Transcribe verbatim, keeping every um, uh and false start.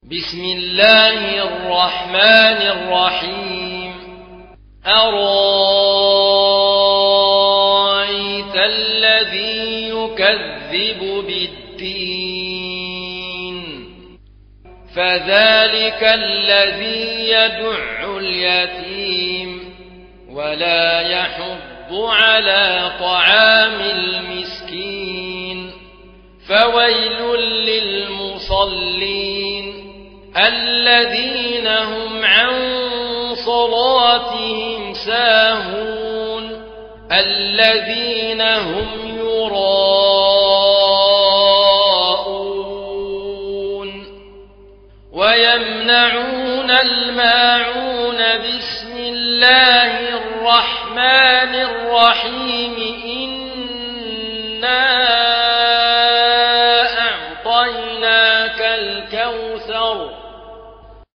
بسم الله الرحمن الرحيم أرأيت الذي يكذب بالدين فذلك الذي يدع اليتيم ولا يحض على طعام المسكين فويل للمصلين الذين هم عن صلاتهم ساهون الذين هم يراءون ويمنعون الماعون بسم الله الرحمن الرحيم إنا أعطيناك الكوثر